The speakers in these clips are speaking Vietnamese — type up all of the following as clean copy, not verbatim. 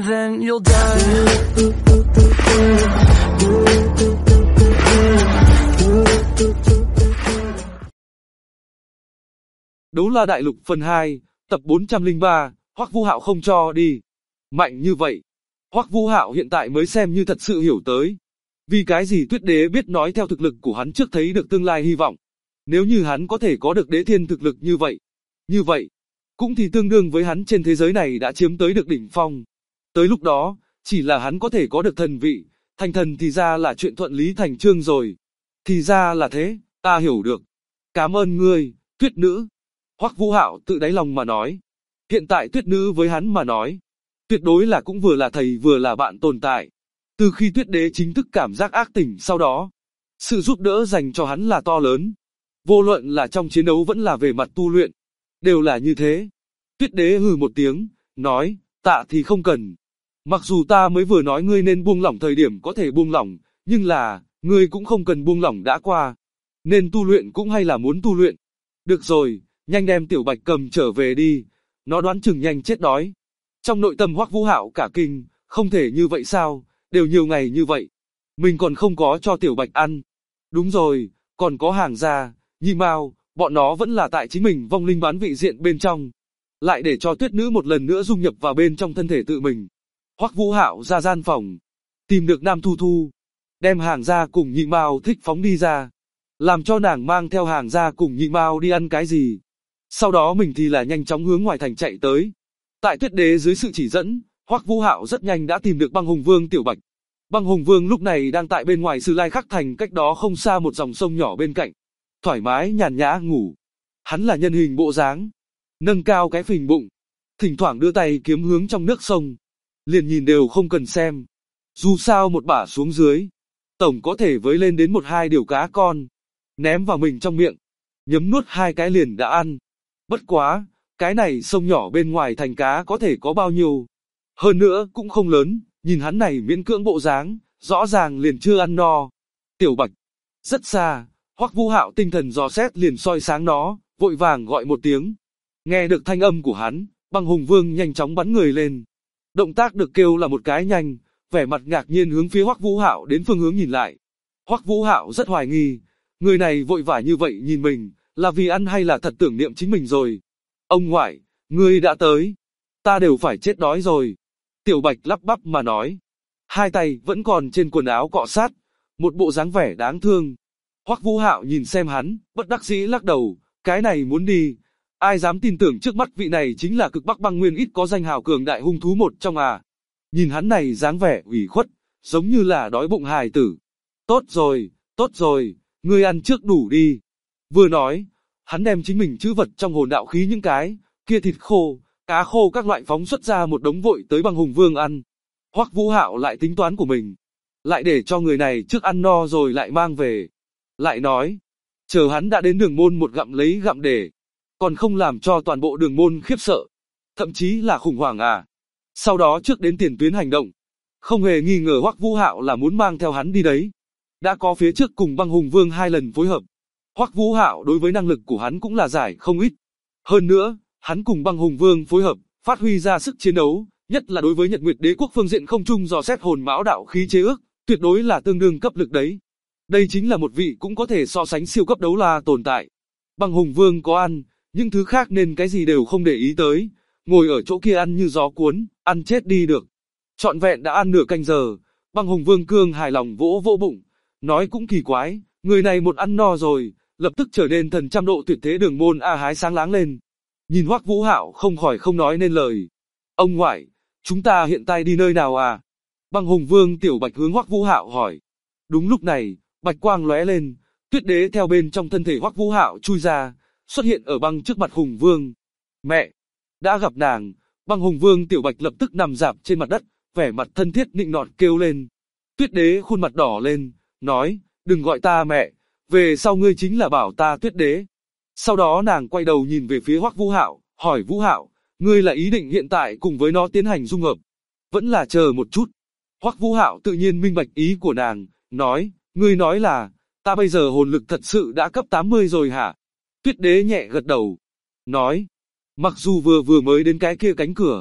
and then you'll die. Đấu La Đại Lục phần 2, tập 403, Hoắc Vũ Hạo không cho đi. Mạnh như vậy. Hoắc Vũ Hạo hiện tại mới xem như thật sự hiểu tới. Vì cái gì Tuyết Đế biết nói theo thực lực của hắn trước thấy được tương lai hy vọng. Nếu như hắn có thể có được đế thiên thực lực như vậy, cũng thì tương đương với hắn trên thế giới này đã chiếm tới được đỉnh phong. Tới lúc đó, chỉ là hắn có thể có được thần vị, thành thần thì ra là chuyện thuận lý thành chương rồi. Thì ra là thế, ta hiểu được. Cảm ơn ngươi, Tuyết Nữ. Hoắc Vũ Hạo tự đáy lòng mà nói. Hiện tại Tuyết Nữ với hắn mà nói, tuyệt đối là cũng vừa là thầy vừa là bạn tồn tại. Từ khi Tuyết Đế chính thức cảm giác ác tỉnh sau đó, sự giúp đỡ dành cho hắn là to lớn. Vô luận là trong chiến đấu vẫn là về mặt tu luyện, đều là như thế. Tuyết Đế hừ một tiếng, nói, tạ thì không cần. Mặc dù ta mới vừa nói ngươi nên buông lỏng thời điểm có thể buông lỏng, nhưng là, ngươi cũng không cần buông lỏng đã qua. Nên tu luyện cũng hay là muốn tu luyện. Được rồi, nhanh đem Tiểu Bạch cầm trở về đi, nó đoán chừng nhanh chết đói. Trong nội tâm Hoắc Vũ Hạo cả kinh, không thể như vậy sao, đều nhiều ngày như vậy. Mình còn không có cho Tiểu Bạch ăn. Đúng rồi, còn có Hàng Gia, Nhi Mao, bọn nó vẫn là tại chính mình vong linh bán vị diện bên trong. Lại để cho Tuyết Nữ một lần nữa dung nhập vào bên trong thân thể tự mình. Hoắc Vũ Hạo ra gian phòng, tìm được Nam Thu Thu, đem Hàng Gia cùng Nhi Mao thích phóng đi ra, làm cho nàng mang theo Hàng Gia cùng Nhi Mao đi ăn cái gì. Sau đó mình thì là nhanh chóng hướng ngoài thành chạy tới. Tại Tuyết Đế dưới sự chỉ dẫn, Hoắc Vũ Hạo rất nhanh đã tìm được Băng Hùng Vương Tiểu Bạch. Băng Hùng Vương lúc này đang tại bên ngoài Sử Lai Khắc thành, cách đó không xa một dòng sông nhỏ bên cạnh, thoải mái nhàn nhã ngủ. Hắn là nhân hình bộ dáng, nâng cao cái phình bụng, thỉnh thoảng đưa tay kiếm hướng trong nước sông, liền nhìn đều không cần xem. Dù sao một bả xuống dưới, tổng có thể với lên đến 1-2 điều cá con, ném vào mình trong miệng, nhấm nuốt 2 cái liền đã ăn. Bất quá, cái này sông nhỏ bên ngoài thành cá có thể có bao nhiêu. Hơn nữa cũng không lớn, nhìn hắn này miễn cưỡng bộ dáng, rõ ràng liền chưa ăn no. Tiểu Bạch, rất xa, Hoắc Vũ Hạo tinh thần dò xét liền soi sáng nó, vội vàng gọi một tiếng. Nghe được thanh âm của hắn, Băng Hùng Vương nhanh chóng bắn người lên. Động tác được kêu là một cái nhanh, vẻ mặt ngạc nhiên hướng phía Hoắc Vũ Hạo đến phương hướng nhìn lại. Hoắc Vũ Hạo rất hoài nghi, người này vội vã như vậy nhìn mình, là vì ăn hay là thật tưởng niệm chính mình rồi. Ông ngoại, ngươi đã tới, ta đều phải chết đói rồi. Tiểu Bạch lắp bắp mà nói, hai tay vẫn còn trên quần áo cọ sát, một bộ dáng vẻ đáng thương. Hoắc Vũ Hạo nhìn xem hắn, bất đắc dĩ lắc đầu, cái này muốn đi, ai dám tin tưởng trước mắt vị này chính là cực Bắc băng nguyên ít có danh hào cường đại hung thú một trong à. Nhìn hắn này dáng vẻ ủy khuất, giống như là đói bụng hài tử. Tốt rồi, ngươi ăn trước đủ đi. Vừa nói, hắn đem chính mình trữ vật trong hồn đạo khí những cái kia thịt khô, cá khô các loại phóng xuất ra một đống vội tới Băng Hùng Vương ăn. Hoắc Vũ Hạo lại tính toán của mình, lại để cho người này trước ăn no rồi lại mang về. Lại nói, chờ hắn đã đến đường môn một gặm lấy gặm để, còn không làm cho toàn bộ đường môn khiếp sợ, thậm chí là khủng hoảng à. Sau đó trước đến tiền tuyến hành động, không hề nghi ngờ Hoắc Vũ Hạo là muốn mang theo hắn đi đấy. Đã có phía trước cùng Băng Hùng Vương 2 lần phối hợp, Hoắc Vũ Hạo đối với năng lực của hắn cũng là giải không ít. Hơn nữa, hắn cùng Băng Hùng Vương phối hợp, phát huy ra sức chiến đấu, nhất là đối với Nhật Nguyệt Đế quốc phương diện không trung dò xét hồn mão đạo khí chế ước, tuyệt đối là tương đương cấp lực đấy. Đây chính là một vị cũng có thể so sánh siêu cấp đấu la tồn tại. Băng Hùng Vương có ăn, những thứ khác nên cái gì đều không để ý tới, ngồi ở chỗ kia ăn như gió cuốn, ăn chết đi được. Trọn vẹn đã ăn nửa canh giờ, Băng Hùng Vương cương hài lòng vỗ vỗ bụng, nói cũng kỳ quái, người này một ăn no rồi, lập tức trở nên thần trăm độ tuyệt thế đường môn a hái sáng láng lên. Nhìn Hoắc Vũ Hạo không khỏi không nói nên lời. Ông ngoại, chúng ta hiện tại đi nơi nào à? Băng Hùng Vương Tiểu Bạch hướng Hoắc Vũ Hạo hỏi. Đúng lúc này, bạch quang lóe lên, Tuyết Đế theo bên trong thân thể Hoắc Vũ Hạo chui ra, xuất hiện ở băng trước mặt Hùng Vương. Mẹ, đã gặp nàng. Băng Hùng Vương Tiểu Bạch lập tức nằm rạp trên mặt đất, vẻ mặt thân thiết nịnh nọt kêu lên. Tuyết Đế khuôn mặt đỏ lên, nói, đừng gọi ta mẹ, về sau ngươi chính là bảo ta Tuyết Đế. Sau đó nàng quay đầu nhìn về phía Hoắc Vũ Hạo, hỏi Vũ Hạo, ngươi là ý định hiện tại cùng với nó tiến hành dung hợp, vẫn là chờ một chút? Hoắc Vũ Hạo tự nhiên minh bạch ý của nàng, nói, ngươi nói là, ta bây giờ hồn lực thật sự đã cấp 80 rồi hả? Tuyết Đế nhẹ gật đầu, nói, mặc dù vừa mới đến cái kia cánh cửa,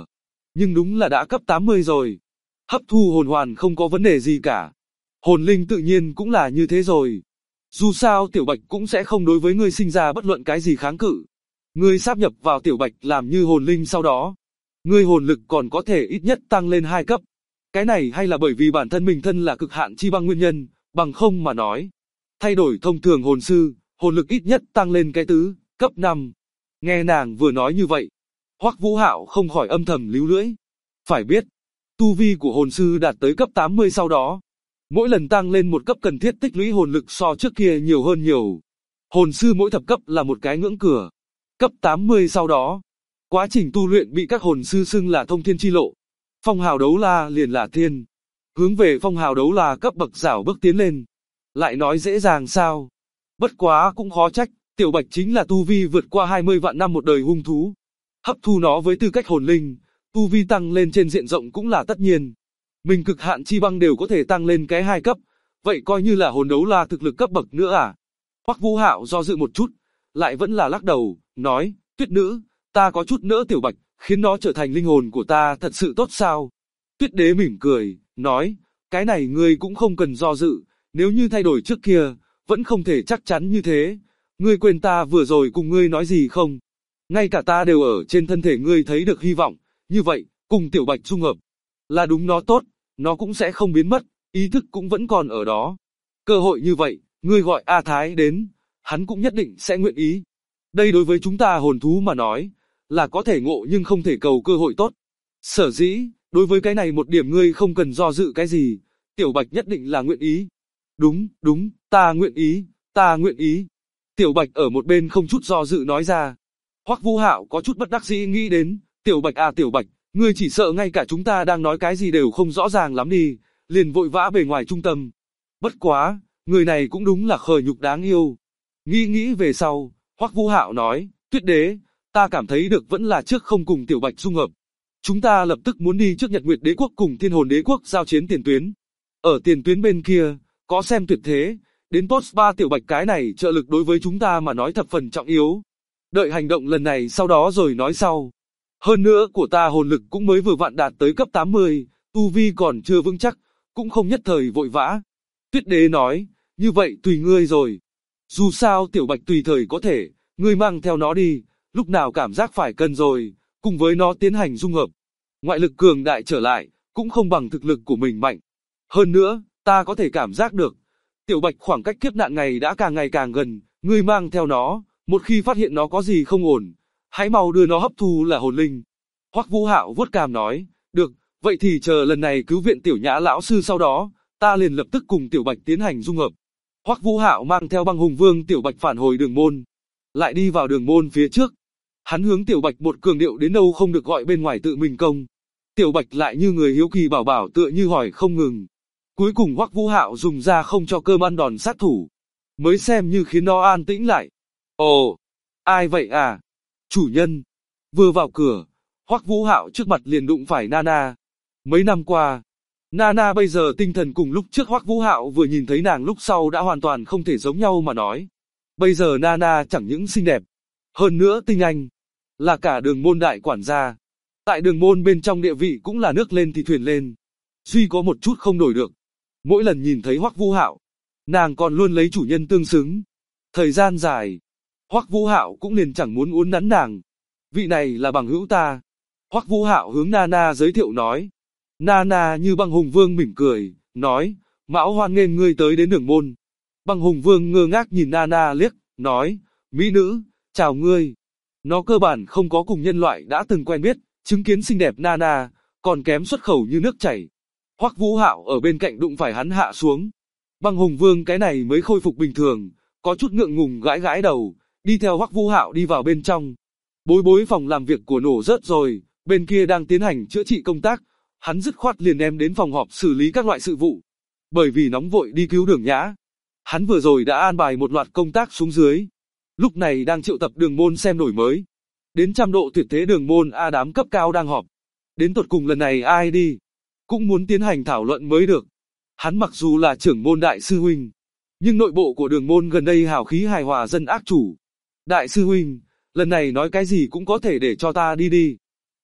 nhưng đúng là đã cấp 80 rồi. Hấp thu hồn hoàn không có vấn đề gì cả. Hồn linh tự nhiên cũng là như thế rồi. Dù sao Tiểu Bạch cũng sẽ không đối với ngươi sinh ra bất luận cái gì kháng cự. Ngươi sáp nhập vào Tiểu Bạch làm như hồn linh sau đó. Ngươi hồn lực còn có thể ít nhất tăng lên 2 cấp. Cái này hay là bởi vì bản thân mình thân là cực hạn chi băng nguyên nhân, bằng không mà nói. Thay đổi thông thường hồn sư, hồn lực ít nhất tăng lên cái tứ, cấp 5. Nghe nàng vừa nói như vậy, Hoắc Vũ Hạo không khỏi âm thầm líu lưỡi. Phải biết, tu vi của hồn sư đạt tới cấp 80 sau đó. Mỗi lần tăng lên một cấp cần thiết tích lũy hồn lực so trước kia nhiều hơn nhiều. Hồn sư mỗi thập cấp là một cái ngưỡng cửa. Cấp 80 sau đó, quá trình tu luyện bị các hồn sư xưng là thông thiên chi lộ. Phong hào đấu la liền là thiên. Hướng về phong hào đấu la cấp bậc rảo bước tiến lên. Lại nói dễ dàng sao? Bất quá cũng khó trách, Tiểu Bạch chính là tu vi vượt qua 20 vạn năm một đời hung thú. Hấp thu nó với tư cách hồn linh, tu vi tăng lên trên diện rộng cũng là tất nhiên. Mình cực hạn chi băng đều có thể tăng lên cái 2 cấp, vậy coi như là hồn đấu la thực lực cấp bậc nữa à? Hoắc Vũ Hạo do dự một chút, lại vẫn là lắc đầu, nói, Tuyết nữ, ta có chút nỡ Tiểu Bạch, khiến nó trở thành linh hồn của ta thật sự tốt sao? Tuyết đế mỉm cười, nói, cái này ngươi cũng không cần do dự, nếu như thay đổi trước kia, vẫn không thể chắc chắn như thế. Ngươi quên ta vừa rồi cùng ngươi nói gì không? Ngay cả ta đều ở trên thân thể ngươi thấy được hy vọng, như vậy, cùng Tiểu Bạch dung hợp. Là đúng nó tốt, nó cũng sẽ không biến mất, ý thức cũng vẫn còn ở đó. Cơ hội như vậy, ngươi gọi A Thái đến, hắn cũng nhất định sẽ nguyện ý. Đây đối với chúng ta hồn thú mà nói, là có thể ngộ nhưng không thể cầu cơ hội tốt. Sở dĩ, đối với cái này một điểm ngươi không cần do dự cái gì, Tiểu Bạch nhất định là nguyện ý. Đúng, ta nguyện ý, ta nguyện ý. Tiểu Bạch ở một bên không chút do dự nói ra. Hoắc Vũ Hạo có chút bất đắc dĩ nghĩ đến, Tiểu Bạch à Tiểu Bạch, ngươi chỉ sợ ngay cả chúng ta đang nói cái gì đều không rõ ràng lắm đi, liền vội vã bề ngoài trung tâm. Bất quá, người này cũng đúng là khờ nhục đáng yêu. Nghĩ về sau, Hoắc Vũ Hạo nói, Tuyết đế, ta cảm thấy được vẫn là trước không cùng Tiểu Bạch dung hợp. Chúng ta lập tức muốn đi trước Nhật Nguyệt Đế quốc cùng Thiên Hồn Đế quốc giao chiến tiền tuyến. Ở tiền tuyến bên kia, có xem tuyệt thế, đến post 3 Tiểu Bạch cái này trợ lực đối với chúng ta mà nói thập phần trọng yếu. Đợi hành động lần này sau đó rồi nói sau. Hơn nữa của ta hồn lực cũng mới vừa vặn đạt tới cấp 80, tu vi còn chưa vững chắc, cũng không nhất thời vội vã. Tuyết đế nói, như vậy tùy ngươi rồi. Dù sao Tiểu Bạch tùy thời có thể, ngươi mang theo nó đi, lúc nào cảm giác phải cần rồi, cùng với nó tiến hành dung hợp. Ngoại lực cường đại trở lại, cũng không bằng thực lực của mình mạnh. Hơn nữa, ta có thể cảm giác được, Tiểu Bạch khoảng cách kiếp nạn ngày đã càng ngày càng gần, ngươi mang theo nó, một khi phát hiện nó có gì không ổn, hãy mau đưa nó hấp thu là hồn linh. Hoắc Vũ Hạo vuốt cằm nói, được, vậy thì chờ lần này cứu viện Tiểu Nhã lão sư sau đó, ta liền lập tức cùng Tiểu Bạch tiến hành dung hợp. Hoắc Vũ Hạo mang theo Băng Hùng Vương Tiểu Bạch phản hồi đường môn, lại đi vào đường môn phía trước. Hắn hướng Tiểu Bạch một cường điệu đến đâu không được gọi bên ngoài tự mình công. Tiểu Bạch lại như người hiếu kỳ bảo bảo tựa như hỏi không ngừng. Cuối cùng Hoắc Vũ Hạo dùng ra không cho cơm ăn đòn sát thủ, mới xem như khiến nó an tĩnh lại. Ồ, ai vậy à? Chủ nhân. Vừa vào cửa, Hoắc Vũ Hạo trước mặt liền đụng phải Nana. Mấy năm qua, Nana bây giờ tinh thần cùng lúc trước Hoắc Vũ Hạo vừa nhìn thấy nàng lúc sau đã hoàn toàn không thể giống nhau mà nói. Bây giờ Nana chẳng những xinh đẹp, hơn nữa tinh anh, là cả đường môn đại quản gia. Tại đường môn bên trong địa vị cũng là nước lên thì thuyền lên. Duy có một chút không đổi được. Mỗi lần nhìn thấy Hoắc Vũ Hạo, nàng còn luôn lấy chủ nhân tương xứng. Thời gian dài, Hoắc Vũ Hạo cũng liền chẳng muốn uốn nắn nàng. Vị này là bằng hữu ta. Hoắc Vũ Hạo hướng Nana giới thiệu nói. Nana như Băng Hùng Vương mỉm cười, nói, Mão hoan nghênh ngươi tới đến đường môn. Băng Hùng Vương ngơ ngác nhìn Nana liếc, nói, mỹ nữ, chào ngươi. Nó cơ bản không có cùng nhân loại đã từng quen biết, chứng kiến xinh đẹp Nana, còn kém xuất khẩu như nước chảy. Hoắc Vũ Hạo ở bên cạnh đụng phải hắn hạ xuống. Băng Hùng Vương cái này mới khôi phục bình thường, có chút ngượng ngùng gãi gãi đầu, đi theo Hoắc Vũ Hạo đi vào bên trong. Bối phòng làm việc của nổ rớt rồi, bên kia đang tiến hành chữa trị công tác, hắn dứt khoát liền đem đến phòng họp xử lý các loại sự vụ. Bởi vì nóng vội đi cứu Đường Nhã, hắn vừa rồi đã an bài một loạt công tác xuống dưới. Lúc này đang triệu tập đường môn xem đổi mới. Đến trăm độ tuyệt thế đường môn A đám cấp cao đang họp. Đến tột cùng lần này ai đi, cũng muốn tiến hành thảo luận mới được. Hắn mặc dù là trưởng môn đại sư huynh, nhưng nội bộ của đường môn gần đây hào khí hài hòa dân ác chủ. Đại sư huynh, lần này nói cái gì cũng có thể để cho ta đi đi.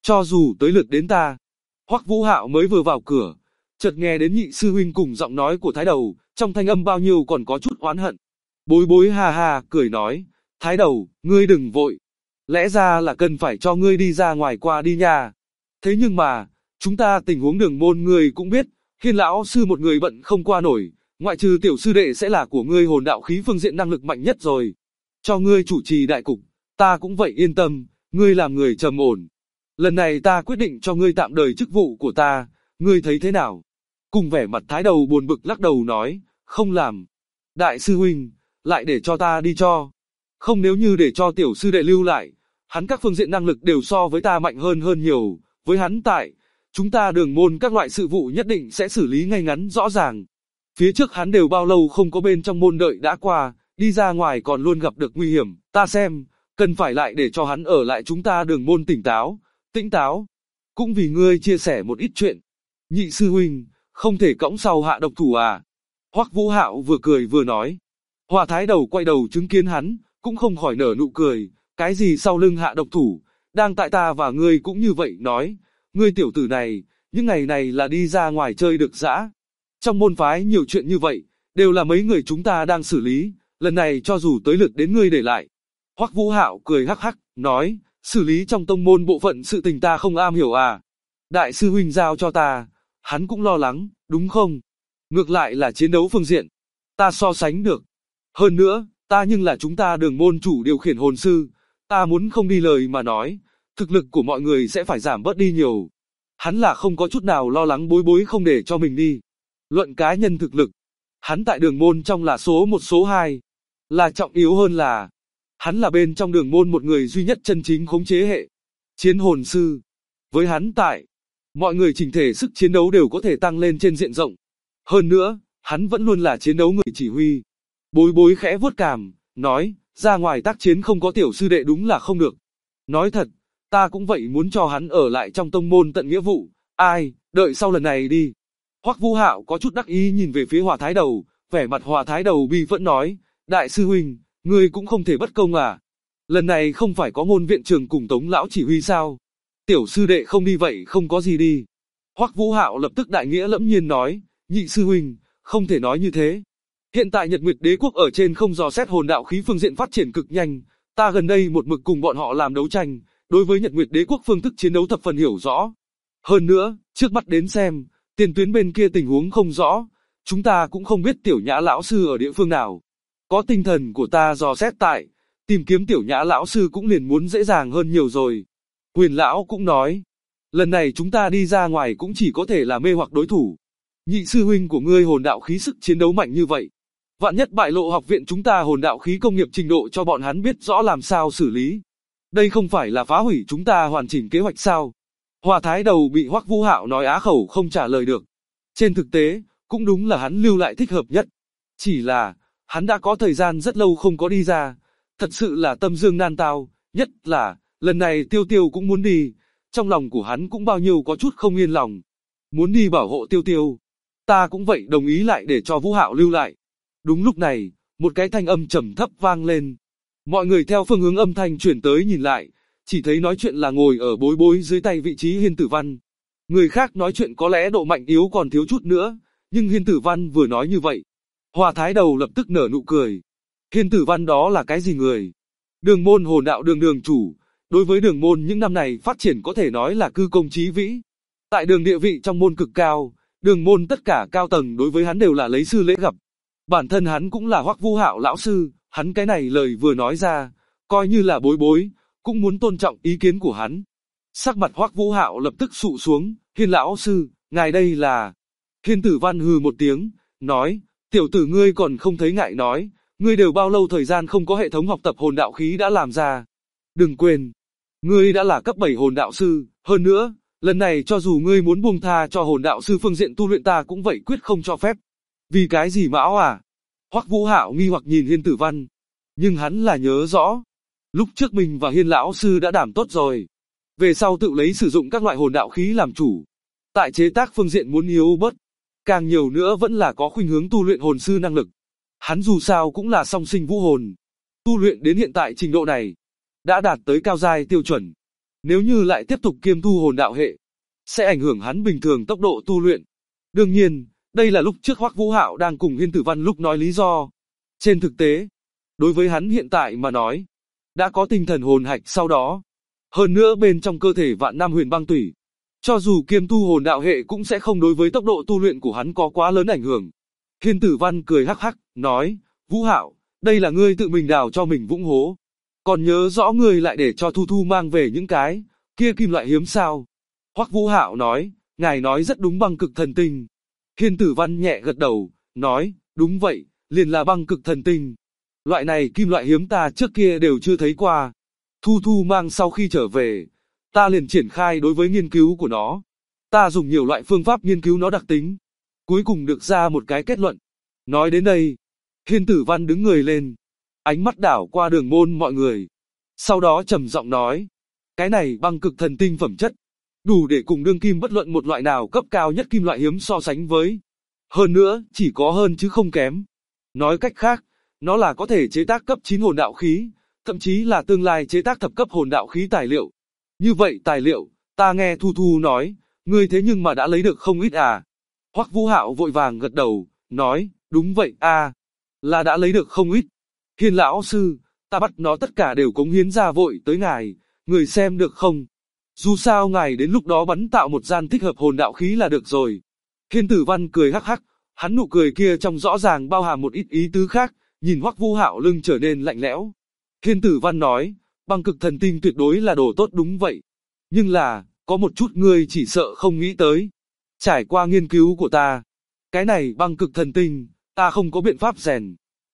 cho dù tới lượt đến ta. Hoắc Vũ Hạo mới vừa vào cửa, chợt nghe đến nhị sư huynh cùng giọng nói của Thái Đầu, trong thanh âm bao nhiêu còn có chút oán hận. Bối Bối ha ha cười nói, Thái Đầu, ngươi đừng vội. Lẽ ra là cần phải cho ngươi đi ra ngoài qua đi nha. Thế nhưng mà, chúng ta tình huống Đường môn ngươi cũng biết, Hiên lão sư một người bận không qua nổi, ngoại trừ tiểu sư đệ sẽ là của ngươi hồn đạo khí phương diện năng lực mạnh nhất rồi. Cho ngươi chủ trì đại cục, ta cũng vậy yên tâm, ngươi làm người trầm ổn. Lần này ta quyết định cho ngươi tạm đời chức vụ của ta, ngươi thấy thế nào? Cùng vẻ mặt Thái Đầu buồn bực lắc đầu nói, không làm. Đại sư huynh, lại để cho ta đi cho. Không, nếu như để cho tiểu sư đệ lưu lại, hắn các phương diện năng lực đều so với ta mạnh hơn nhiều, với hắn tại, chúng ta Đường môn các loại sự vụ nhất định sẽ xử lý ngay ngắn rõ ràng. Phía trước hắn đều bao lâu không có bên trong môn đợi đã qua, đi ra ngoài còn luôn gặp được nguy hiểm, ta xem, cần phải lại để cho hắn ở lại chúng ta Đường môn tĩnh táo. Cũng vì ngươi chia sẻ một ít chuyện. Nhị sư huynh, không thể cõng sau hạ độc thủ à? Hoắc Vũ Hạo vừa cười vừa nói. Hòa Thái Đầu quay đầu chứng kiến hắn, cũng không khỏi nở nụ cười, cái gì sau lưng hạ độc thủ, đang tại ta và ngươi cũng như vậy nói, ngươi tiểu tử này, những ngày này là đi ra ngoài chơi được dã. Trong môn phái nhiều chuyện như vậy, đều là mấy người chúng ta đang xử lý, lần này cho dù tới lượt đến ngươi để lại. Hoắc Vũ Hạo cười hắc hắc, nói, xử lý trong tông môn bộ phận sự tình ta không am hiểu à. Đại sư huynh giao cho ta, hắn cũng lo lắng, đúng không? Ngược lại là chiến đấu phương diện, ta so sánh được. Hơn nữa, ta nhưng là chúng ta Đường môn chủ điều khiển hồn sư, ta muốn không đi lời mà nói, thực lực của mọi người sẽ phải giảm bớt đi nhiều. Hắn là không có chút nào lo lắng Bối Bối không để cho mình đi. Luận cá nhân thực lực, hắn tại Đường môn trong là số 1 số 2. Là trọng yếu hơn là, hắn là bên trong Đường môn một người duy nhất chân chính khống chế hệ chiến hồn sư. Với hắn tại, mọi người chỉnh thể sức chiến đấu đều có thể tăng lên trên diện rộng. Hơn nữa, hắn vẫn luôn là chiến đấu người chỉ huy. Bối Bối khẽ vuốt cằm, nói, ra ngoài tác chiến không có tiểu sư đệ đúng là không được. Nói thật, ta cũng vậy muốn cho hắn ở lại trong tông môn tận nghĩa vụ, ai, đợi sau lần này đi. Hoắc Vũ Hạo có chút đắc ý nhìn về phía Hòa Thái Đầu, vẻ mặt Hòa Thái Đầu bi vẫn nói, đại sư huynh, ngươi cũng không thể bất công à. Lần này không phải có Ngôn viện trưởng cùng Tống lão chỉ huy sao? Tiểu sư đệ không đi vậy không có gì đi. Hoắc Vũ Hạo lập tức đại nghĩa lẫm nhiên nói, nhị sư huynh, không thể nói như thế. Hiện tại Nhật Nguyệt Đế quốc ở trên không dò xét hồn đạo khí phương diện phát triển cực nhanh, ta gần đây một mực cùng bọn họ làm đấu tranh, đối với Nhật Nguyệt Đế quốc phương thức chiến đấu thập phần hiểu rõ. Hơn nữa, trước mắt đến xem, tiền tuyến bên kia tình huống không rõ, chúng ta cũng không biết Tiểu Nhã lão sư ở địa phương nào. Có tinh thần của ta dò xét tại, tìm kiếm Tiểu Nhã lão sư cũng liền muốn dễ dàng hơn nhiều rồi. Huyền lão cũng nói, lần này chúng ta đi ra ngoài cũng chỉ có thể là mê hoặc đối thủ. Nhị sư huynh của ngươi hồn đạo khí sức chiến đấu mạnh như vậy, vạn nhất bại lộ học viện chúng ta hồn đạo khí công nghiệp trình độ cho bọn hắn biết rõ làm sao xử lý. Đây không phải là phá hủy chúng ta hoàn chỉnh kế hoạch sao? Hòa Thái Đầu bị Hoắc Vũ Hạo nói á khẩu không trả lời được. Trên thực tế, cũng đúng là hắn lưu lại thích hợp nhất. Chỉ là, hắn đã có thời gian rất lâu không có đi ra. Thật sự là tâm dương nan tao, nhất là, lần này Tiêu Tiêu cũng muốn đi. Trong lòng của hắn cũng bao nhiêu có chút không yên lòng. Muốn đi bảo hộ Tiêu Tiêu. Ta cũng vậy đồng ý lại để cho Vũ Hạo lưu lại. Đúng lúc này, một cái thanh âm trầm thấp vang lên. Mọi người theo phương hướng âm thanh chuyển tới nhìn lại, chỉ thấy nói chuyện là ngồi ở Bối Bối dưới tay vị trí Hiên Tử Văn. Người khác nói chuyện có lẽ độ mạnh yếu còn thiếu chút nữa, nhưng Hiên Tử Văn vừa nói như vậy. Hòa Thái Đầu lập tức nở nụ cười. Hiên Tử Văn đó là cái gì người? Đường môn hồn đạo đường chủ, đối với đường môn những năm này phát triển có thể nói là cư công chí vĩ. Tại đường địa vị trong môn cực cao, đường môn tất cả cao tầng đối với hắn đều là lấy sư lễ gặp. Bản thân hắn cũng là Hoắc Vũ Hạo lão sư, hắn cái này lời vừa nói ra, coi như là Bối Bối, cũng muốn tôn trọng ý kiến của hắn. Sắc mặt Hoắc Vũ Hạo lập tức sụ xuống, Hiên lão sư, ngài đây là... Hiên Tử Văn hừ một tiếng, nói, tiểu tử ngươi còn không thấy ngại nói, ngươi đều bao lâu thời gian không có hệ thống học tập hồn đạo khí đã làm ra. Đừng quên, ngươi đã là cấp 7 hồn đạo sư, hơn nữa, lần này cho dù ngươi muốn buông tha cho hồn đạo sư phương diện tu luyện ta cũng vậy quyết không cho phép. Vì cái gì mão à? Hoắc Vũ Hạo nghi hoặc nhìn Hiên Tử Văn, nhưng hắn là nhớ rõ, lúc trước mình và Hiên lão sư đã đảm tốt rồi, về sau tự lấy sử dụng các loại hồn đạo khí làm chủ, tại chế tác phương diện muốn yếu bớt, càng nhiều nữa vẫn là có khuynh hướng tu luyện hồn sư năng lực. Hắn dù sao cũng là song sinh vũ hồn, tu luyện đến hiện tại trình độ này, đã đạt tới cao giai tiêu chuẩn. Nếu như lại tiếp tục kiêm tu hồn đạo hệ, sẽ ảnh hưởng hắn bình thường tốc độ tu luyện. Đương nhiên, đây là lúc trước Hoắc Vũ Hạo đang cùng Hiên Tử Văn lúc nói lý do. Trên thực tế, đối với hắn hiện tại mà nói, đã có tinh thần hồn hạch sau đó. Hơn nữa bên trong cơ thể vạn năm huyền băng tủy, cho dù kiêm tu hồn đạo hệ cũng sẽ không đối với tốc độ tu luyện của hắn có quá lớn ảnh hưởng. Hiên Tử Văn cười hắc hắc, nói, Vũ Hạo, đây là ngươi tự mình đào cho mình vũng hố. Còn nhớ rõ ngươi lại để cho Thu Thu mang về những cái kia kim loại hiếm sao? Hoắc Vũ Hạo nói, ngài nói rất đúng, băng cực thần tinh. Hiên Tử Văn nhẹ gật đầu, nói, đúng vậy, liền là băng cực thần tinh. Loại này kim loại hiếm ta trước kia đều chưa thấy qua. Thu Thu mang sau khi trở về, ta liền triển khai đối với nghiên cứu của nó. Ta dùng nhiều loại phương pháp nghiên cứu nó đặc tính, cuối cùng được ra một cái kết luận. Nói đến đây, Hiên Tử Văn đứng người lên, ánh mắt đảo qua Đường Môn mọi người. Sau đó trầm giọng nói, cái này băng cực thần tinh phẩm chất, đủ để cùng đương kim bất luận một loại nào cấp cao nhất kim loại hiếm so sánh với. Hơn nữa, chỉ có hơn chứ không kém. Nói cách khác, nó là có thể chế tác cấp 9 hồn đạo khí, thậm chí là tương lai chế tác thập cấp hồn đạo khí tài liệu. Như vậy tài liệu, ta nghe Thu Thu nói, ngươi thế nhưng mà đã lấy được không ít à? Hoắc Vũ Hạo vội vàng gật đầu, nói, đúng vậy a, là đã lấy được không ít. Hiên lão sư, ta bắt nó tất cả đều cống hiến ra vội tới ngài, người xem được không? Dù sao ngài đến lúc đó bắn tạo một gian thích hợp hồn đạo khí là được rồi. Hiên Tử Văn cười hắc hắc, hắn nụ cười kia trong rõ ràng bao hàm một ít ý tứ khác, nhìn Hoắc Vũ Hạo lưng trở nên lạnh lẽo. Hiên Tử Văn nói, băng cực thần tinh tuyệt đối là đồ tốt đúng vậy. Nhưng là, có một chút ngươi chỉ sợ không nghĩ tới. Trải qua nghiên cứu của ta, cái này băng cực thần tinh, ta không có biện pháp rèn.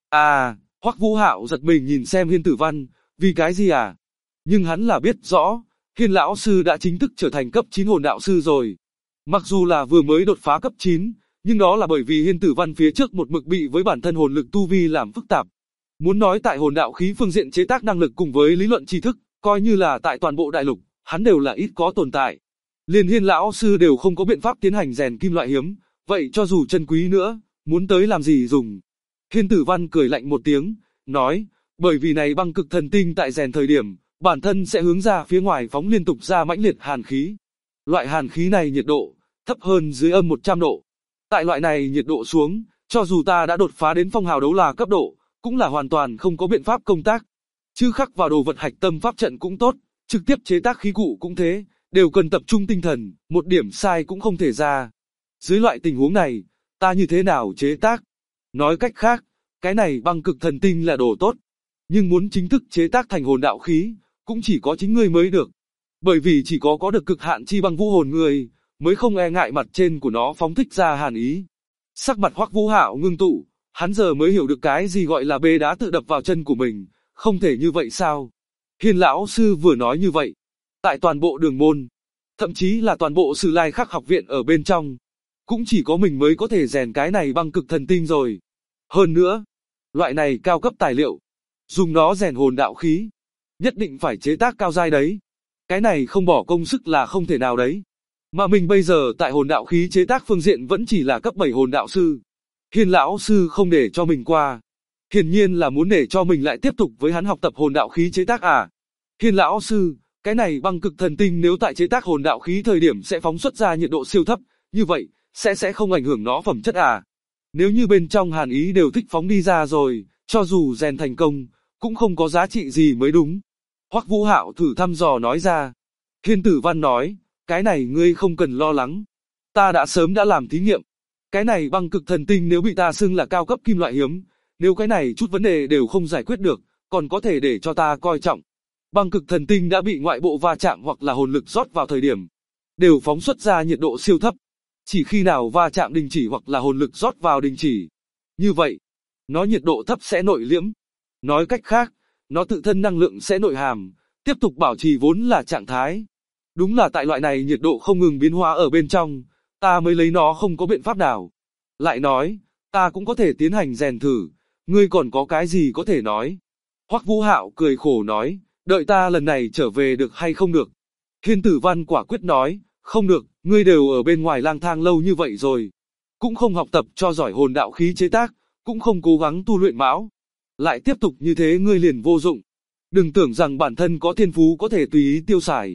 À, Hoắc Vũ Hạo giật mình nhìn xem Hiên Tử Văn, vì cái gì à? Nhưng hắn là biết rõ, Hiên lão sư đã chính thức trở thành cấp 9 hồn đạo sư rồi. Mặc dù là vừa mới đột phá cấp 9, nhưng đó là bởi vì Hiên Tử Văn phía trước một mực bị với bản thân hồn lực tu vi làm phức tạp. Muốn nói tại hồn đạo khí phương diện chế tác năng lực cùng với lý luận tri thức, coi như là tại toàn bộ đại lục, hắn đều là ít có tồn tại. Liền Hiên lão sư đều không có biện pháp tiến hành rèn kim loại hiếm, vậy cho dù chân quý nữa, muốn tới làm gì dùng? Hiên Tử Văn cười lạnh một tiếng, nói, bởi vì này băng cực thần tinh tại rèn thời điểm, bản thân sẽ hướng ra phía ngoài phóng liên tục ra mãnh liệt hàn khí. Loại hàn khí này nhiệt độ thấp hơn dưới âm 100 độ. Tại loại này nhiệt độ xuống, cho dù ta đã đột phá đến phong hào đấu la cấp độ, cũng là hoàn toàn không có biện pháp công tác. Chứ khắc vào đồ vật hạch tâm pháp trận cũng tốt, trực tiếp chế tác khí cụ cũng thế, đều cần tập trung tinh thần, một điểm sai cũng không thể ra. Dưới loại tình huống này, ta như thế nào chế tác? Nói cách khác, cái này băng cực thần tinh là đồ tốt, nhưng muốn chính thức chế tác thành hồn đạo khí, cũng chỉ có chính ngươi mới được. Bởi vì chỉ có được cực hạn chi băng vũ hồn người, mới không e ngại mặt trên của nó phóng thích ra hàn ý. Sắc mặt Hoắc Vũ Hạo ngưng tụ, hắn giờ mới hiểu được cái gì gọi là bê đá tự đập vào chân của mình, không thể như vậy sao? Hiên lão sư vừa nói như vậy, tại toàn bộ Đường Môn, thậm chí là toàn bộ Sử Lai Khắc học viện ở bên trong, cũng chỉ có mình mới có thể rèn cái này băng cực thần tinh rồi. Hơn nữa, loại này cao cấp tài liệu, dùng nó rèn hồn đạo khí, nhất định phải chế tác cao giai đấy. Cái này không bỏ công sức là không thể nào đấy. Mà mình bây giờ tại hồn đạo khí chế tác phương diện vẫn chỉ là cấp 7 hồn đạo sư. Hiên lão sư không để cho mình qua, hiển nhiên là muốn để cho mình lại tiếp tục với hắn học tập hồn đạo khí chế tác à. Hiên lão sư, cái này băng cực thần tinh nếu tại chế tác hồn đạo khí thời điểm sẽ phóng xuất ra nhiệt độ siêu thấp, như vậy, sẽ không ảnh hưởng nó phẩm chất à. Nếu như bên trong hàn ý đều thích phóng đi ra rồi, cho dù rèn thành công, cũng không có giá trị gì mới đúng. Hoắc Vũ Hạo thử thăm dò nói ra. Hiên Tử Văn nói, cái này ngươi không cần lo lắng. Ta đã sớm đã làm thí nghiệm. Cái này băng cực thần tinh nếu bị ta xưng là cao cấp kim loại hiếm, nếu cái này chút vấn đề đều không giải quyết được, còn có thể để cho ta coi trọng. Băng cực thần tinh đã bị ngoại bộ va chạm hoặc là hồn lực rót vào thời điểm, đều phóng xuất ra nhiệt độ siêu thấp. Chỉ khi nào va chạm đình chỉ hoặc là hồn lực rót vào đình chỉ. Như vậy, nó nhiệt độ thấp sẽ nội liễm. Nói cách khác, nó tự thân năng lượng sẽ nội hàm, tiếp tục bảo trì vốn là trạng thái. Đúng là tại loại này nhiệt độ không ngừng biến hóa ở bên trong, ta mới lấy nó không có biện pháp nào. Lại nói, ta cũng có thể tiến hành rèn thử, ngươi còn có cái gì có thể nói? Hoắc Vũ Hạo cười khổ nói, đợi ta lần này trở về được hay không được? Hiên Tử Văn quả quyết nói, không được, ngươi đều ở bên ngoài lang thang lâu như vậy rồi. Cũng không học tập cho giỏi hồn đạo khí chế tác, cũng không cố gắng tu luyện mão. Lại tiếp tục như thế ngươi liền vô dụng. Đừng tưởng rằng bản thân có thiên phú có thể tùy ý tiêu xài.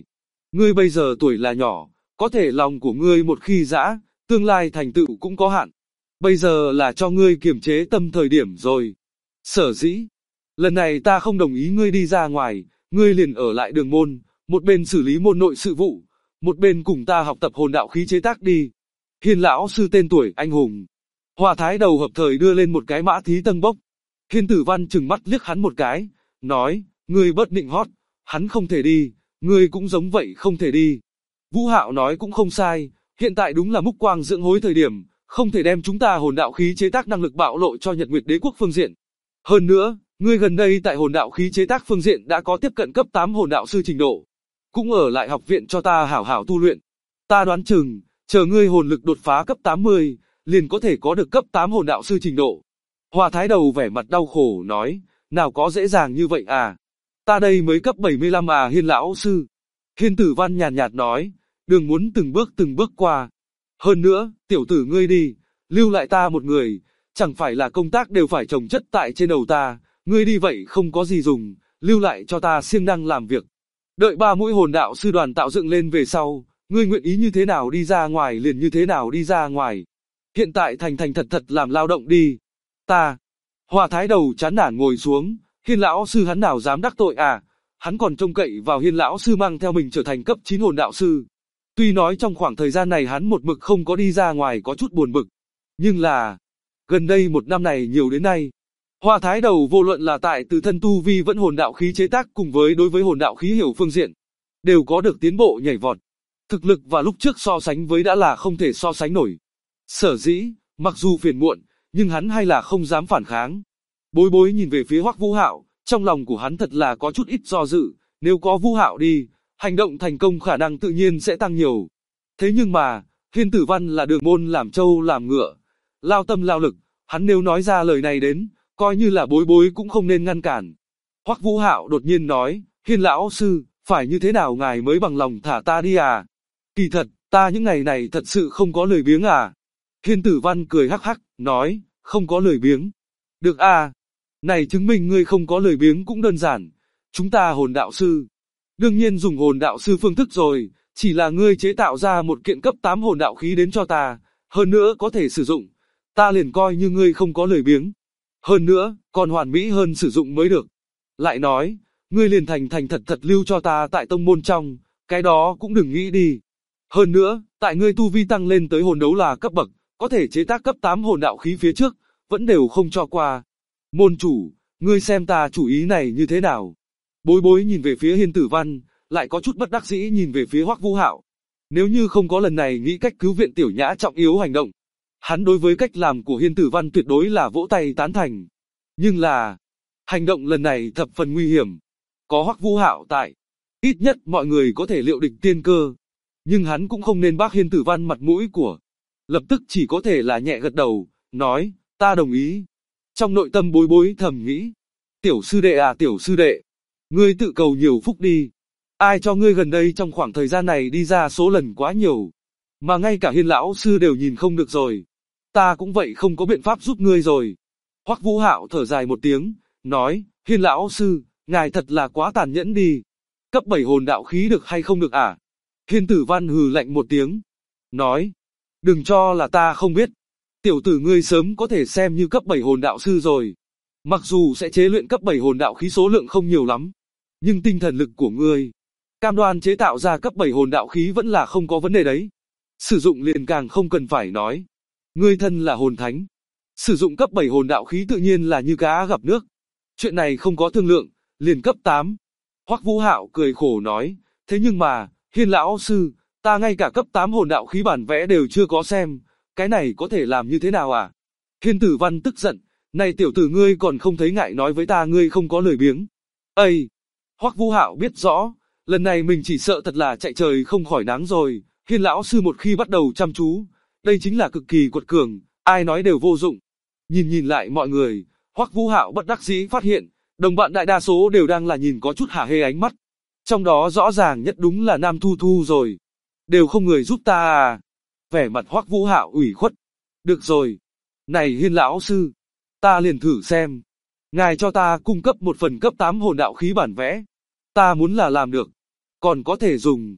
Ngươi bây giờ tuổi là nhỏ, có thể lòng của ngươi một khi dã, tương lai thành tựu cũng có hạn. Bây giờ là cho ngươi kiềm chế tâm thời điểm rồi. Sở dĩ, lần này ta không đồng ý ngươi đi ra ngoài, ngươi liền ở lại Đường Môn, một bên xử lý môn nội sự vụ, một bên cùng ta học tập hồn đạo khí chế tác đi. Hiên lão sư tên tuổi anh hùng. Hòa Thái Đầu hợp thời đưa lên một cái mã thí tân bốc. Hiên Tử Văn trừng mắt liếc hắn một cái, nói, ngươi bất nịnh hót, hắn không thể đi, ngươi cũng giống vậy không thể đi. Vũ Hạo nói cũng không sai, hiện tại đúng là múc quang dưỡng hối thời điểm, không thể đem chúng ta hồn đạo khí chế tác năng lực bạo lộ cho Nhật Nguyệt Đế quốc phương diện. Hơn nữa, ngươi gần đây tại hồn đạo khí chế tác phương diện đã có tiếp cận cấp 8 hồn đạo sư trình độ, cũng ở lại học viện cho ta hảo hảo tu luyện. Ta đoán chừng, chờ ngươi hồn lực đột phá cấp 80, liền có thể có được cấp 8 hồn đạo sư trình độ. Hòa Thái Đầu vẻ mặt đau khổ nói, nào có dễ dàng như vậy à? Ta đây mới cấp 75 à Hiên lão sư. Hiên Tử Văn nhàn nhạt nói, đừng muốn từng bước qua. Hơn nữa, tiểu tử ngươi đi, lưu lại ta một người, chẳng phải là công tác đều phải chồng chất tại trên đầu ta, ngươi đi vậy không có gì dùng, lưu lại cho ta siêng năng làm việc. Đợi 3 mũi hồn đạo sư đoàn tạo dựng lên về sau, ngươi nguyện ý như thế nào đi ra ngoài liền như thế nào đi ra ngoài. Hiện tại thành thật thật làm lao động đi. Ta. Hòa Thái Đầu chán nản ngồi xuống, Hiên lão sư hắn nào dám đắc tội à, hắn còn trông cậy vào Hiên lão sư mang theo mình trở thành cấp 9 hồn đạo sư. Tuy nói trong khoảng thời gian này hắn một mực không có đi ra ngoài có chút buồn bực, nhưng là, gần đây một năm này nhiều đến nay, Hòa Thái Đầu vô luận là tại từ thân tu vi vẫn hồn đạo khí chế tác cùng với đối với hồn đạo khí hiểu phương diện, đều có được tiến bộ nhảy vọt. Thực lực và lúc trước so sánh với đã là không thể so sánh nổi. Sở dĩ, mặc dù phiền muộn, nhưng hắn hay là không dám phản kháng. Bối Bối nhìn về phía Hoắc Vũ Hạo, trong lòng của hắn thật là có chút ít do dự, nếu có Vũ Hạo đi, hành động thành công khả năng tự nhiên sẽ tăng nhiều. Thế nhưng mà, Hiên Tử Văn là Đường Môn làm trâu làm ngựa, lao tâm lao lực, hắn nếu nói ra lời này đến, coi như là Bối Bối cũng không nên ngăn cản. Hoắc Vũ Hạo đột nhiên nói, Hiên lão sư, phải như thế nào ngài mới bằng lòng thả ta đi à? Kỳ thật, ta những ngày này thật sự không có lười biếng à? Hiên Tử Văn cười hắc hắc, nói, không có lười biếng. Được à? Này chứng minh ngươi không có lười biếng cũng đơn giản. Chúng ta hồn đạo sư. Đương nhiên dùng hồn đạo sư phương thức rồi, chỉ là ngươi chế tạo ra một kiện cấp 8 hồn đạo khí đến cho ta, hơn nữa có thể sử dụng. Ta liền coi như ngươi không có lười biếng. Hơn nữa, còn hoàn mỹ hơn sử dụng mới được. Lại nói, ngươi liền thành thật lưu cho ta tại tông môn trong, cái đó cũng đừng nghĩ đi. Hơn nữa, tại ngươi tu vi tăng lên tới hồn đấu là cấp bậc, có thể chế tác cấp 8 hồn đạo khí phía trước, vẫn đều không cho qua. Môn chủ, ngươi xem ta chủ ý này như thế nào? Bối Bối nhìn về phía Hiên Tử Văn, lại có chút bất đắc dĩ nhìn về phía Hoắc Vũ Hạo. Nếu như không có lần này nghĩ cách cứu viện Tiểu Nhã trọng yếu hành động, hắn đối với cách làm của Hiên Tử Văn tuyệt đối là vỗ tay tán thành. Nhưng là, hành động lần này thập phần nguy hiểm. Có Hoắc Vũ Hạo tại, ít nhất mọi người có thể liệu địch tiên cơ. Nhưng hắn cũng không nên bác Hiên Tử Văn mặt mũi của. Lập tức chỉ có thể là nhẹ gật đầu, nói, ta đồng ý. Trong nội tâm Bối Bối thầm nghĩ, tiểu sư đệ à tiểu sư đệ, ngươi tự cầu nhiều phúc đi. Ai cho ngươi gần đây trong khoảng thời gian này đi ra số lần quá nhiều, mà ngay cả Hiên lão sư đều nhìn không được rồi. Ta cũng vậy không có biện pháp giúp ngươi rồi. Hoắc Vũ Hạo thở dài một tiếng, nói, Hiên lão sư, ngài thật là quá tàn nhẫn đi. Cấp 7 hồn đạo khí được hay không được à? Hiên Tử Văn hừ lạnh một tiếng, nói, đừng cho là ta không biết. Tiểu tử ngươi sớm có thể xem như cấp 7 hồn đạo sư rồi. Mặc dù sẽ chế luyện cấp 7 hồn đạo khí số lượng không nhiều lắm, nhưng tinh thần lực của ngươi, cam đoan chế tạo ra cấp 7 hồn đạo khí vẫn là không có vấn đề đấy. Sử dụng liền càng không cần phải nói. Ngươi thân là hồn thánh, sử dụng cấp 7 hồn đạo khí tự nhiên là như cá gặp nước. Chuyện này không có thương lượng, liền cấp 8. Hoắc Vũ Hạo cười khổ nói, thế nhưng mà, Hiên lão sư, ta ngay cả cấp 8 hồn đạo khí bản vẽ đều chưa có xem, cái này có thể làm như thế nào à? Hiên Tử Văn tức giận, này tiểu tử ngươi còn không thấy ngại nói với ta ngươi không có lười biếng. Ây! Hoắc Vũ Hạo biết rõ, lần này mình chỉ sợ thật là chạy trời không khỏi nắng rồi. Hiên lão sư một khi bắt đầu chăm chú, đây chính là cực kỳ quật cường, ai nói đều vô dụng. Nhìn lại mọi người, Hoắc Vũ Hạo bất đắc dĩ phát hiện, đồng bạn đại đa số đều đang là nhìn có chút hả hê ánh mắt. Trong đó rõ ràng nhất đúng là Nam Thu Thu rồi. Đều không người giúp ta à? Vẻ mặt Hoắc Vũ Hạo ủy khuất. Được rồi. Này Hiên lão sư, ta liền thử xem. Ngài cho ta cung cấp một phần cấp 8 hồn đạo khí bản vẽ. Ta muốn là làm được. Còn có thể dùng.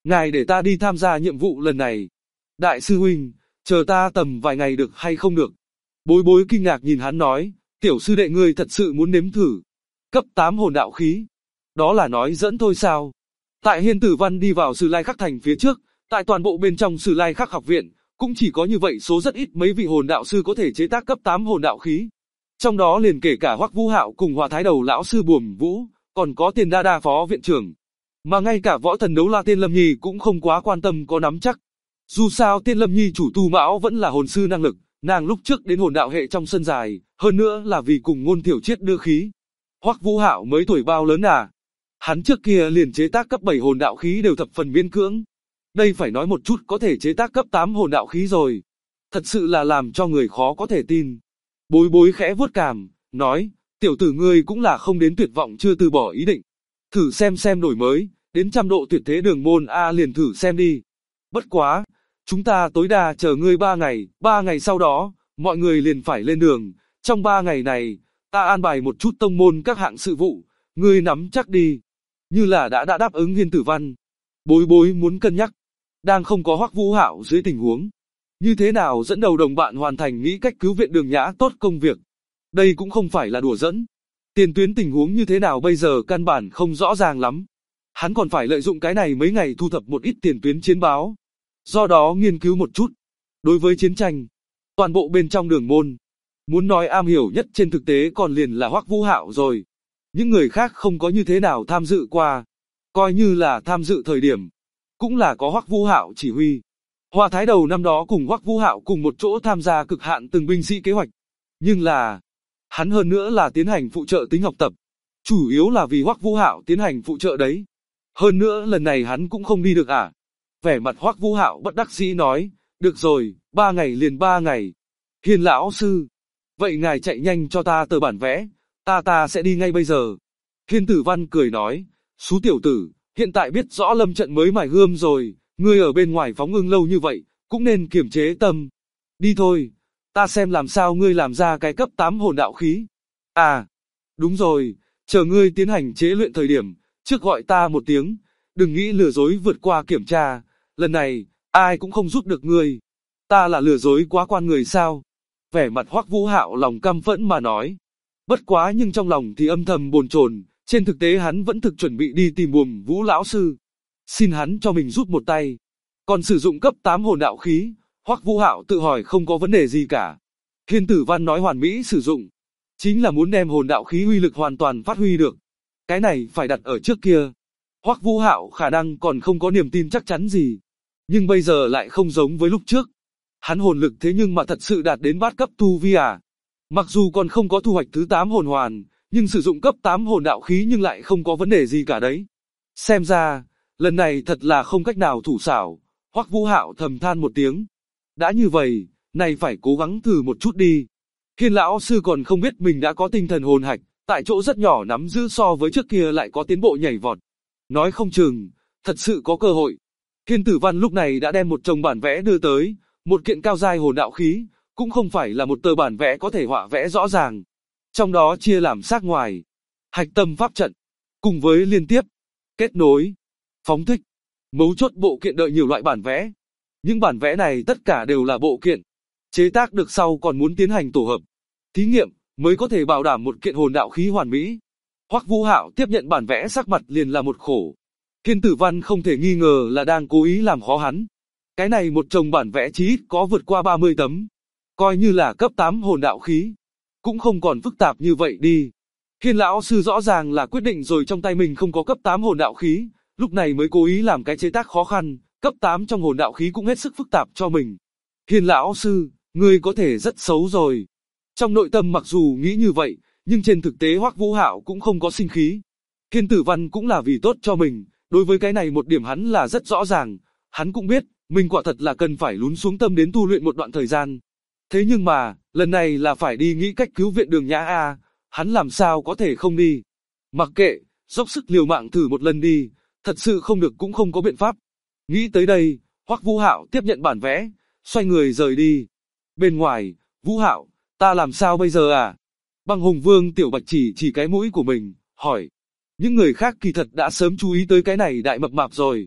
Ngài để ta đi tham gia nhiệm vụ lần này. Đại sư huynh, chờ ta tầm vài ngày được hay không được? Bối bối kinh ngạc nhìn hắn nói, tiểu sư đệ ngươi thật sự muốn nếm thử. Cấp 8 hồn đạo khí. Đó là nói dẫn thôi sao? Tại Hiên Tử Văn đi vào Sử Lai Khắc Thành phía trước, tại toàn bộ bên trong Sử Lai Khắc học viện, cũng chỉ có như vậy số rất ít mấy vị hồn đạo sư có thể chế tác cấp 8 hồn đạo khí. Trong đó liền kể cả Hoắc Vũ Hạo cùng Hòa Thái Đầu lão sư Buồm Vũ, còn có Tiền Đa Đa phó viện trưởng. Mà ngay cả võ thần đấu la Tiên Lâm Nhi cũng không quá quan tâm có nắm chắc. Dù sao Tiên Lâm Nhi chủ tu mão vẫn là hồn sư năng lực, nàng lúc trước đến hồn đạo hệ trong sân dài, hơn nữa là vì cùng Ngôn Thiểu Triết đưa khí. Hoắc Vũ Hạo mới tuổi bao lớn à? Hắn trước kia liền chế tác cấp 7 hồn đạo khí đều thập phần miễn cưỡng. Đây phải nói một chút có thể chế tác cấp 8 hồn đạo khí rồi. Thật sự là làm cho người khó có thể tin. Bối bối khẽ vuốt cằm, nói, tiểu tử ngươi cũng là không đến tuyệt vọng chưa từ bỏ ý định. Thử xem đổi mới, đến 100 độ tuyệt thế đường môn A liền thử xem đi. Bất quá, chúng ta tối đa chờ ngươi 3 ngày sau đó, mọi người liền phải lên đường. Trong 3 ngày này, ta an bài một chút tông môn các hạng sự vụ, ngươi nắm chắc đi. Như là đã đáp ứng Hiên Tử Văn. Bối bối muốn cân nhắc, đang không có Hoắc Vũ Hạo dưới tình huống. Như thế nào dẫn đầu đồng bạn hoàn thành nghĩ cách cứu viện Đường Nhã tốt công việc. Đây cũng không phải là đùa dẫn. Tiền tuyến tình huống như thế nào bây giờ căn bản không rõ ràng lắm. Hắn còn phải lợi dụng cái này mấy ngày thu thập một ít tiền tuyến chiến báo. Do đó nghiên cứu một chút. Đối với chiến tranh, toàn bộ bên trong đường môn, muốn nói am hiểu nhất trên thực tế còn liền là Hoắc Vũ Hạo rồi. Những người khác không có như thế nào tham dự qua. Coi như là tham dự thời điểm, cũng là có Hoắc Vũ Hạo chỉ huy. Hòa Thái Đầu năm đó cùng Hoắc Vũ Hạo cùng một chỗ tham gia cực hạn từng binh sĩ kế hoạch. Nhưng là, hắn hơn nữa là tiến hành phụ trợ tính học tập. Chủ yếu là vì Hoắc Vũ Hạo tiến hành phụ trợ đấy. Hơn nữa lần này hắn cũng không đi được à. Vẻ mặt Hoắc Vũ Hạo bất đắc dĩ nói, được rồi, 3 ngày liền 3 ngày. Hiên lão sư, vậy ngài chạy nhanh cho ta tờ bản vẽ, ta sẽ đi ngay bây giờ. Hiên Tử Văn cười nói, Sú tiểu tử, hiện tại biết rõ lâm trận mới mài gươm rồi, ngươi ở bên ngoài phóng ưng lâu như vậy, cũng nên kiềm chế tâm. Đi thôi, ta xem làm sao ngươi làm ra cái cấp 8 hồn đạo khí. À, đúng rồi, chờ ngươi tiến hành chế luyện thời điểm, trước gọi ta một tiếng, đừng nghĩ lừa dối vượt qua kiểm tra, lần này, ai cũng không giúp được ngươi. Ta là lừa dối quá quan người sao? Vẻ mặt Hoắc Vũ Hạo lòng căm phẫn mà nói. Bất quá nhưng trong lòng thì âm thầm bồn chồn, trên thực tế hắn vẫn thực chuẩn bị đi tìm Buồm Vũ lão sư. Xin hắn cho mình giúp một tay. Còn sử dụng cấp 8 hồn đạo khí, Hoắc Vũ Hạo tự hỏi không có vấn đề gì cả. Hiên Tử Văn nói hoàn mỹ sử dụng, chính là muốn đem hồn đạo khí uy lực hoàn toàn phát huy được. Cái này phải đặt ở trước kia. Hoắc Vũ Hạo khả năng còn không có niềm tin chắc chắn gì. Nhưng bây giờ lại không giống với lúc trước. Hắn hồn lực thế nhưng mà thật sự đạt đến bát cấp tu vi à. Mặc dù còn không có thu hoạch thứ 8 hồn hoàn, nhưng sử dụng cấp 8 hồn đạo khí nhưng lại không có vấn đề gì cả đấy. Xem ra, lần này thật là không cách nào thủ xảo. Hoắc Vũ Hạo thầm than một tiếng. Đã như vậy, này phải cố gắng thử một chút đi. Hiên lão sư còn không biết mình đã có tinh thần hồn hạch, tại chỗ rất nhỏ nắm giữ so với trước kia lại có tiến bộ nhảy vọt. Nói không chừng, thật sự có cơ hội. Hiên Tử Văn lúc này đã đem một chồng bản vẽ đưa tới, một kiện cao giai hồn đạo khí, cũng không phải là một tờ bản vẽ có thể họa vẽ rõ ràng. Trong đó chia làm xác ngoài, hạch tâm pháp trận, cùng với liên tiếp, kết nối, phóng thích, mấu chốt bộ kiện đợi nhiều loại bản vẽ. Những bản vẽ này tất cả đều là bộ kiện, chế tác được sau còn muốn tiến hành tổ hợp, thí nghiệm, mới có thể bảo đảm một kiện hồn đạo khí hoàn mỹ. Hoắc Vũ Hạo tiếp nhận bản vẽ sắc mặt liền là một khổ. Hiên Tử Văn không thể nghi ngờ là đang cố ý làm khó hắn. Cái này một chồng bản vẽ chí ít có vượt qua 30 tấm. Coi như là cấp 8 hồn đạo khí. Cũng không còn phức tạp như vậy đi. Hiên lão sư rõ ràng là quyết định rồi trong tay mình không có cấp 8 hồn đạo khí. Lúc này mới cố ý làm cái chế tác khó khăn. Cấp 8 trong hồn đạo khí cũng hết sức phức tạp cho mình. Hiên lão sư, ngươi có thể rất xấu rồi. Trong nội tâm mặc dù nghĩ như vậy, nhưng trên thực tế Hoắc Vũ Hạo cũng không có sinh khí. Hiên Tử Văn cũng là vì tốt cho mình. Đối với cái này một điểm hắn là rất rõ ràng. Hắn cũng biết, mình quả thật là cần phải lún xuống tâm đến tu luyện một đoạn thời gian. Thế nhưng mà, lần này là phải đi nghĩ cách cứu viện Đường Nhã a, hắn làm sao có thể không đi. Mặc kệ, dốc sức liều mạng thử một lần đi, thật sự không được cũng không có biện pháp. Nghĩ tới đây, Hoắc Vũ Hạo tiếp nhận bản vẽ, xoay người rời đi. Bên ngoài, Vũ Hạo, ta làm sao bây giờ à? Băng Hùng Vương Tiểu Bạch chỉ cái mũi của mình, hỏi. Những người khác kỳ thật đã sớm chú ý tới cái này đại mập mạp rồi.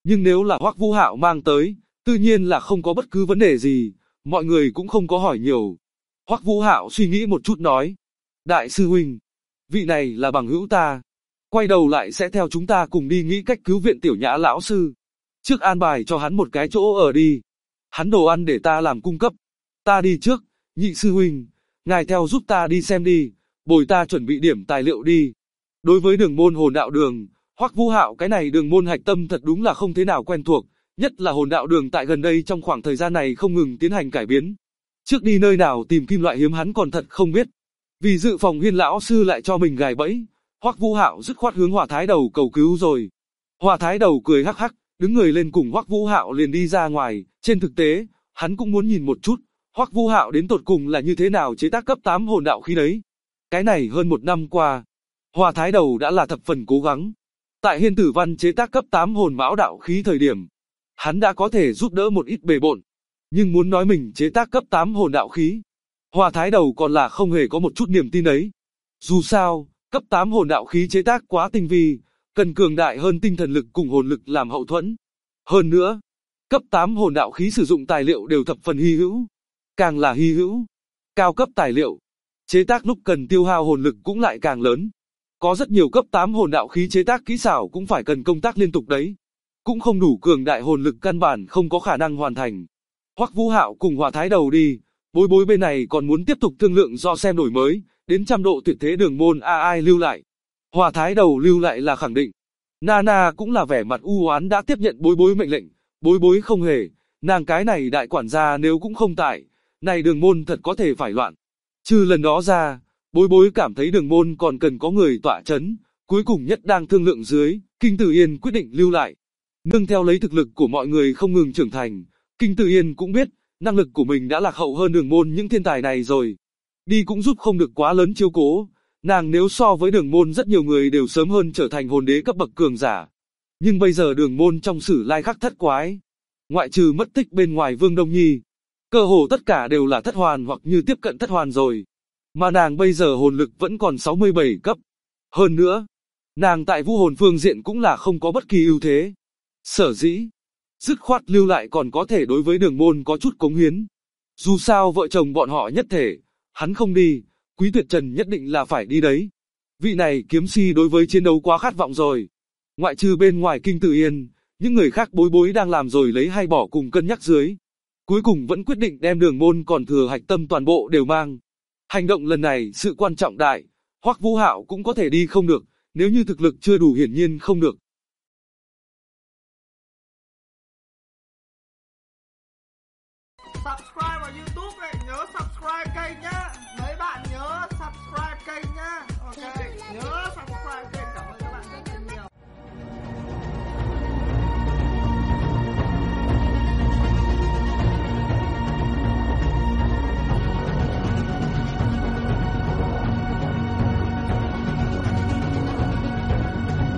Nhưng nếu là Hoắc Vũ Hạo mang tới, tự nhiên là không có bất cứ vấn đề gì, mọi người cũng không có hỏi nhiều. Hoắc Vũ Hạo suy nghĩ một chút nói, đại sư huynh, vị này là bằng hữu ta, quay đầu lại sẽ theo chúng ta cùng đi nghĩ cách cứu viện Tiểu Nhã lão sư. Trước an bài cho hắn một cái chỗ ở đi, hắn đồ ăn để ta làm cung cấp. Ta đi trước, nhị sư huynh, ngài theo giúp ta đi xem đi, bồi ta chuẩn bị điểm tài liệu đi. Đối với đường môn hồn đạo đường, Hoắc Vũ Hạo cái này đường môn hạch tâm thật đúng là không thế nào quen thuộc, nhất là hồn đạo đường tại gần đây trong khoảng thời gian này không ngừng tiến hành cải biến. Trước đi nơi nào tìm kim loại hiếm hắn còn thật không biết. Vì dự phòng Huyên lão sư lại cho mình gài bẫy, Hoắc Vũ Hạo dứt khoát hướng Hỏa Thái Đầu cầu cứu rồi. Hỏa Thái Đầu cười hắc hắc, đứng người lên cùng Hoắc Vũ Hạo liền đi ra ngoài, trên thực tế, hắn cũng muốn nhìn một chút, Hoắc Vũ Hạo đến tột cùng là như thế nào chế tác cấp 8 hồn đạo khí đấy. Cái này hơn một năm qua, Hỏa Thái Đầu đã là thập phần cố gắng. Tại Hiên Tử Văn chế tác cấp 8 hồn mão đạo khí thời điểm, hắn đã có thể giúp đỡ một ít bề bộn, nhưng muốn nói mình chế tác cấp 8 hồn đạo khí, Hỏa Thái Đầu còn là không hề có một chút niềm tin ấy. Dù sao, cấp 8 hồn đạo khí chế tác quá tinh vi, cần cường đại hơn tinh thần lực cùng hồn lực làm hậu thuẫn. Hơn nữa, cấp 8 hồn đạo khí sử dụng tài liệu đều thập phần hy hữu. Càng là hy hữu, cao cấp tài liệu, chế tác lúc cần tiêu hao hồn lực cũng lại càng lớn. Có rất nhiều cấp 8 hồn đạo khí chế tác kỹ xảo cũng phải cần công tác liên tục đấy. Cũng không đủ cường đại hồn lực căn bản không có khả năng hoàn thành. Hoắc Vũ Hạo cùng Hỏa Thái Đầu đi, Bối Bối bên này còn muốn tiếp tục thương lượng do xem đổi mới, đến trăm độ tuyệt thế đường môn ai lưu lại. Hỏa Thái Đầu lưu lại là khẳng định. Nana cũng là vẻ mặt u oán đã tiếp nhận Bối Bối mệnh lệnh, Bối Bối không hề, nàng cái này đại quản gia nếu cũng không tại, này đường môn thật có thể phải loạn. Trừ lần đó ra, Bối Bối cảm thấy đường môn còn cần có người tọa chấn, cuối cùng nhất đang thương lượng dưới, Kinh Tử Yên quyết định lưu lại. Nương theo lấy thực lực của mọi người không ngừng trưởng thành, Kinh Tử Yên cũng biết, năng lực của mình đã lạc hậu hơn đường môn những thiên tài này rồi. Đi cũng giúp không được quá lớn chiếu cố, nàng nếu so với đường môn rất nhiều người đều sớm hơn trở thành hồn đế cấp bậc cường giả. Nhưng bây giờ đường môn trong sử lai khắc thất quái, ngoại trừ mất tích bên ngoài Vương Đông Nhi, cơ hồ tất cả đều là thất hoàn hoặc như tiếp cận thất hoàn rồi. Mà nàng bây giờ hồn lực vẫn còn 67 cấp. Hơn nữa, nàng tại vũ hồn phương diện cũng là không có bất kỳ ưu thế. Sở dĩ, dứt khoát lưu lại còn có thể đối với đường môn có chút cống hiến. Dù sao vợ chồng bọn họ nhất thể, hắn không đi, Quý Tuyệt Trần nhất định là phải đi đấy. Vị này kiếm si đối với chiến đấu quá khát vọng rồi. Ngoại trừ bên ngoài Kinh Tử Yên, những người khác Bối Bối đang làm rồi lấy hay bỏ cùng cân nhắc dưới. Cuối cùng vẫn quyết định đem đường môn còn thừa hạch tâm toàn bộ đều mang. Hành động lần này sự quan trọng đại, Hoắc Vũ Hạo cũng có thể đi không được, nếu như thực lực chưa đủ hiển nhiên không được. Subscribe vào YouTube này, nhớ subscribe kênh nhá.